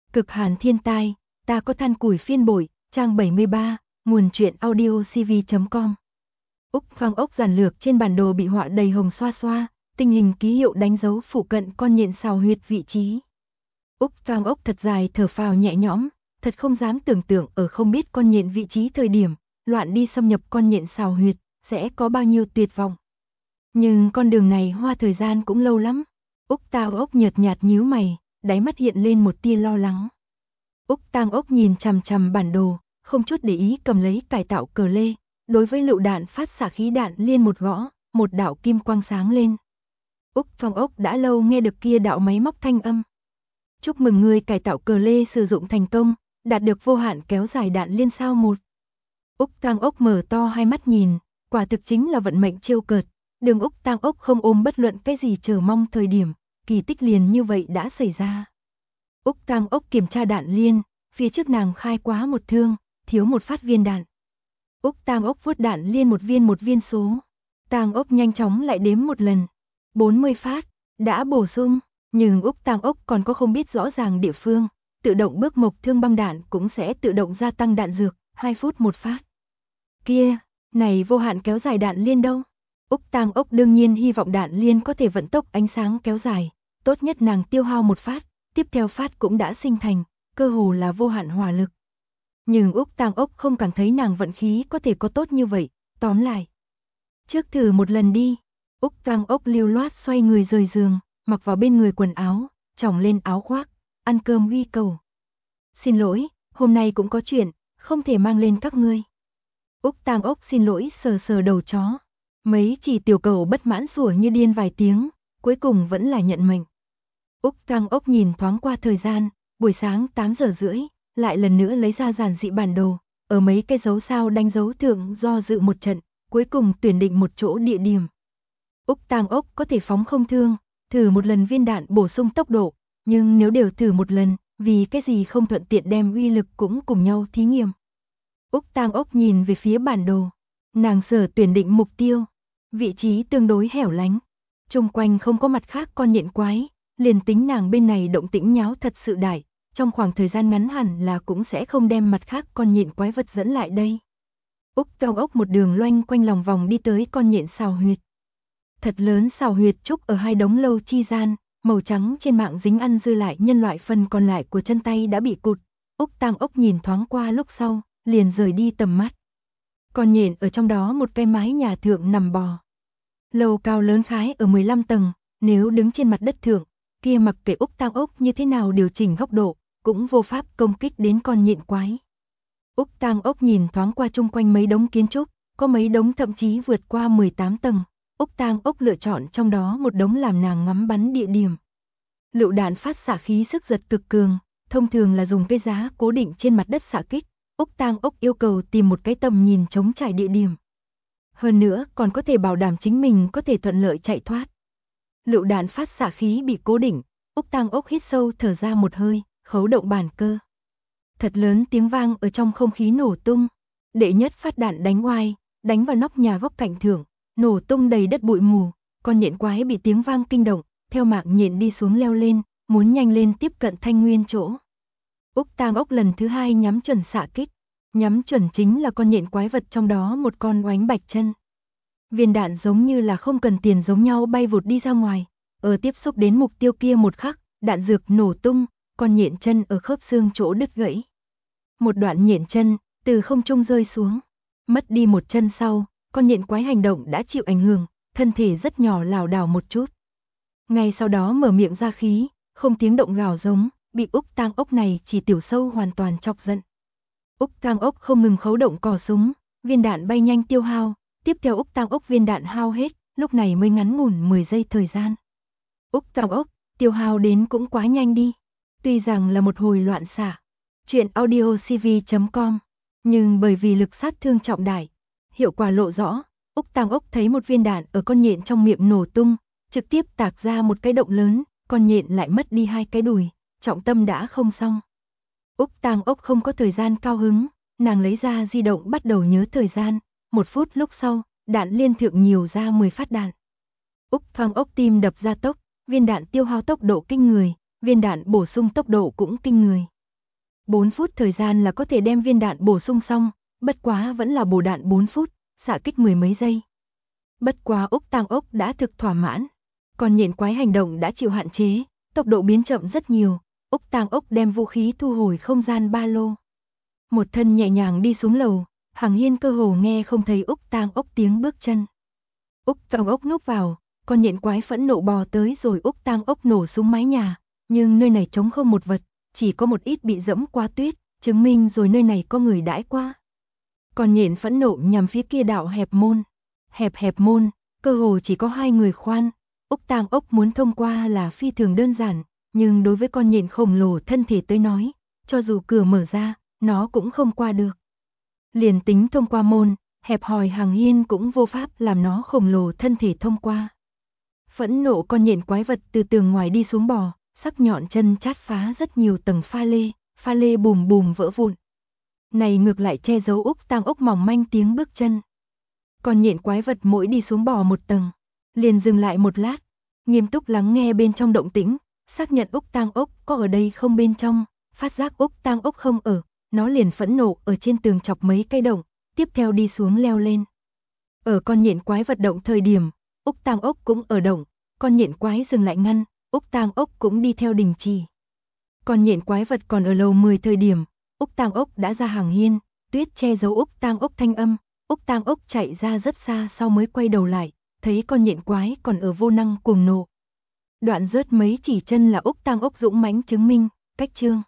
Cực hàn thiên tai, ta có than củi phiên bội, trang 73, nguồn truyện audio cv.com. Úc Phong ốc giản lược trên bản đồ bị họa đầy hồng xoa xoa, tình hình ký hiệu đánh dấu phụ cận con nhện sào huyệt vị trí. Úc Phong ốc thật dài thở phào nhẹ nhõm, thật không dám tưởng tượng ở không biết con nhện vị trí thời điểm, loạn đi xâm nhập con nhện sào huyệt, sẽ có bao nhiêu tuyệt vọng. Nhưng con đường này hoa thời gian cũng lâu lắm. Úc Tang ốc nhợt nhạt nhíu mày, đáy mắt hiện lên một tia lo lắng. Úc Tang ốc nhìn chằm chằm bản đồ, không chút để ý cầm lấy cải tạo cờ lê, đối với lựu đạn phát xạ khí đạn liên một gõ, một đạo kim quang sáng lên. Úc Phong ốc đã lâu nghe được kia đạo máy móc thanh âm. Chúc mừng người cải tạo cờ lê sử dụng thành công, đạt được vô hạn kéo dài đạn liên sao 1. Úc Tang ốc mở to hai mắt nhìn, quả thực chính là vận mệnh trêu cợt. Đường Úc Tang ốc không ôm bất luận cái gì chờ mong thời điểm, kỳ tích liền như vậy đã xảy ra. Úc Tang ốc kiểm tra đạn liên, phía trước nàng khai quá một thương, thiếu một phát viên đạn. Úc Tang ốc vuốt đạn liên một viên số. Tang ốc nhanh chóng lại đếm một lần. 40 phát, đã bổ sung, nhưng Úc Tang ốc còn có không biết rõ ràng địa phương, tự động bước mộc thương băng đạn cũng sẽ tự động gia tăng đạn dược, 2 phút một phát. Kia, này vô hạn kéo dài đạn liên đâu? Úc Tang ốc đương nhiên hy vọng đạn liên có thể vận tốc ánh sáng kéo dài, tốt nhất nàng tiêu hao một phát, tiếp theo phát cũng đã sinh thành, cơ hồ là vô hạn hỏa lực. Nhưng Úc Tang ốc không cảm thấy nàng vận khí có thể có tốt như vậy, tóm lại. Trước thử một lần đi. Úc Tang ốc lưu loát xoay người rời giường, mặc vào bên người quần áo, chỏng lên áo khoác, ăn cơm uy cầu. Xin lỗi, hôm nay cũng có chuyện, không thể mang lên các ngươi. Úc Tang ốc xin lỗi sờ sờ đầu chó. Mấy chỉ tiểu cầu bất mãn sủa như điên vài tiếng, cuối cùng vẫn là nhận mệnh. Úc Tang ốc nhìn thoáng qua thời gian, buổi sáng 8 giờ rưỡi, lại lần nữa lấy ra giản dị bản đồ, ở mấy cái dấu sao đánh dấu thượng do dự một trận, cuối cùng tuyển định một chỗ địa điểm. Úc Tang ốc có thể phóng không thương, thử một lần viên đạn bổ sung tốc độ, nhưng nếu đều thử một lần, vì cái gì không thuận tiện đem uy lực cũng cùng nhau thí nghiệm. Úc Tang ốc nhìn về phía bản đồ, nàng sở tuyển định mục tiêu. Vị trí tương đối hẻo lánh, chung quanh không có mặt khác con nhện quái, liền tính nàng bên này động tĩnh nháo thật sự đại, trong khoảng thời gian ngắn hẳn là cũng sẽ không đem mặt khác con nhện quái vật dẫn lại đây. Úc Tang ốc một đường loanh quanh lòng vòng đi tới con nhện sào huyệt. Thật lớn sào huyệt trúc ở hai đống lâu chi gian, màu trắng trên mạng dính ăn dư lại nhân loại phần còn lại của chân tay đã bị cụt. Úc Tang ốc nhìn thoáng qua lúc sau, liền rời đi tầm mắt. Con nhện ở trong đó một cái mái nhà thượng nằm bò. Lầu cao lớn khái ở 15 tầng, nếu đứng trên mặt đất thượng, kia mặc kệ Úc Tang ốc như thế nào điều chỉnh góc độ, cũng vô pháp công kích đến con nhện quái. Úc Tang ốc nhìn thoáng qua chung quanh mấy đống kiến trúc, có mấy đống thậm chí vượt qua 18 tầng. Úc Tang ốc lựa chọn trong đó một đống làm nàng ngắm bắn địa điểm. Lựu đạn phát xạ khí sức giật cực cường, thông thường là dùng cây giá cố định trên mặt đất xạ kích. Úc Tang ốc yêu cầu tìm một cái tầm nhìn trống trải địa điểm. Hơn nữa còn có thể bảo đảm chính mình có thể thuận lợi chạy thoát. Lựu đạn phát xạ khí bị cố định, Úc Tang ốc hít sâu thở ra một hơi, khấu động bản cơ. Thật lớn tiếng vang ở trong không khí nổ tung. Đệ nhất phát đạn đánh oai, đánh vào nóc nhà góc cạnh thượng, nổ tung đầy đất bụi mù. Con nhện quái bị tiếng vang kinh động, theo mạng nhện đi xuống leo lên, muốn nhanh lên tiếp cận thanh nguyên chỗ. Úc Tang ốc lần thứ hai nhắm chuẩn xạ kích. Nhắm chuẩn chính là con nhện quái vật trong đó một con oánh bạch chân. Viên đạn giống như là không cần tiền giống nhau bay vụt đi ra ngoài. Ở tiếp xúc đến mục tiêu kia một khắc, đạn dược nổ tung, con nhện chân ở khớp xương chỗ đứt gãy. Một đoạn nhện chân, từ không trung rơi xuống. Mất đi một chân sau, con nhện quái hành động đã chịu ảnh hưởng, thân thể rất nhỏ lảo đảo một chút. Ngay sau đó mở miệng ra khí, không tiếng động gào giống, bị Úc Tang ốc này chỉ tiểu sâu hoàn toàn chọc giận. Úc Tang ốc không ngừng khấu động cò súng, viên đạn bay nhanh tiêu hao, tiếp theo Úc Tang ốc viên đạn hao hết, lúc này mới ngắn ngủn 10 giây thời gian. Úc Tang ốc, tiêu hao đến cũng quá nhanh đi. Tuy rằng là một hồi loạn xạ, chuyện audio cv.com, nhưng bởi vì lực sát thương trọng đại, hiệu quả lộ rõ, Úc Tang ốc thấy một viên đạn ở con nhện trong miệng nổ tung, trực tiếp tạc ra một cái động lớn, con nhện lại mất đi hai cái đùi, trọng tâm đã không xong. Úc Tang ốc không có thời gian cao hứng, nàng lấy ra di động bắt đầu nhớ thời gian, 1 phút lúc sau, đạn liên thượng nhiều ra 10 phát đạn. Úc Tang ốc tim đập ra tốc, viên đạn tiêu hao tốc độ kinh người, viên đạn bổ sung tốc độ cũng kinh người. 4 phút thời gian là có thể đem viên đạn bổ sung xong, bất quá vẫn là bổ đạn 4 phút, xạ kích mười mấy giây. Bất quá Úc Tang Ốc đã thực thỏa mãn, còn nhện quái hành động đã chịu hạn chế, tốc độ biến chậm rất nhiều. Úc Tang Ốc đem vũ khí thu hồi không gian ba lô. Một thân nhẹ nhàng đi xuống lầu, Hằng Hiên cơ hồ nghe không thấy Úc Tang Ốc tiếng bước chân. Úc Tang Ốc núp vào, con nhện quái phẫn nộ bò tới rồi Úc Tang Ốc nổ súng mái nhà, nhưng nơi này trống không một vật, chỉ có một ít bị dẫm qua tuyết, chứng minh rồi nơi này có người đãi qua. Con nhện phẫn nộ nhằm phía kia đạo hẹp môn. Hẹp môn, cơ hồ chỉ có 2 người khoan. Úc Tang Ốc muốn thông qua là phi thường đơn giản, nhưng đối với con nhện khổng lồ thân thể tới nói, cho dù cửa mở ra, nó cũng không qua được. Liền tính thông qua môn, hẹp hòi Hằng Hiên cũng vô pháp làm nó khổng lồ thân thể thông qua. Phẫn nộ con nhện quái vật từ tường ngoài đi xuống bò, sắc nhọn chân chát phá rất nhiều tầng pha lê bùm bùm vỡ vụn. Này ngược lại che giấu Úc Tang Ốc mỏng manh tiếng bước chân. Con nhện quái vật mỗi đi xuống bò một tầng, liền dừng lại một lát, nghiêm túc lắng nghe bên trong động tĩnh, xác nhận Úc Tang Ốc có ở đây không bên trong, phát giác Úc Tang Ốc không ở, nó liền phẫn nộ ở trên tường chọc mấy cây động, tiếp theo đi xuống leo lên. Ở con nhện quái vật động thời điểm, Úc Tang Ốc cũng ở động, con nhện quái dừng lại ngăn, Úc Tang Ốc cũng đi theo đình chỉ. Con nhện quái vật còn ở lầu 10 thời điểm, Úc Tang Ốc đã ra Hằng Hiên, tuyết che giấu Úc Tang Ốc thanh âm, Úc Tang Ốc chạy ra rất xa sau mới quay đầu lại, thấy con nhện quái còn ở vô năng cuồng nộ. Đoạn rớt mấy chỉ chân là Úc Tang Ốc dũng mãnh chứng minh, cách chương.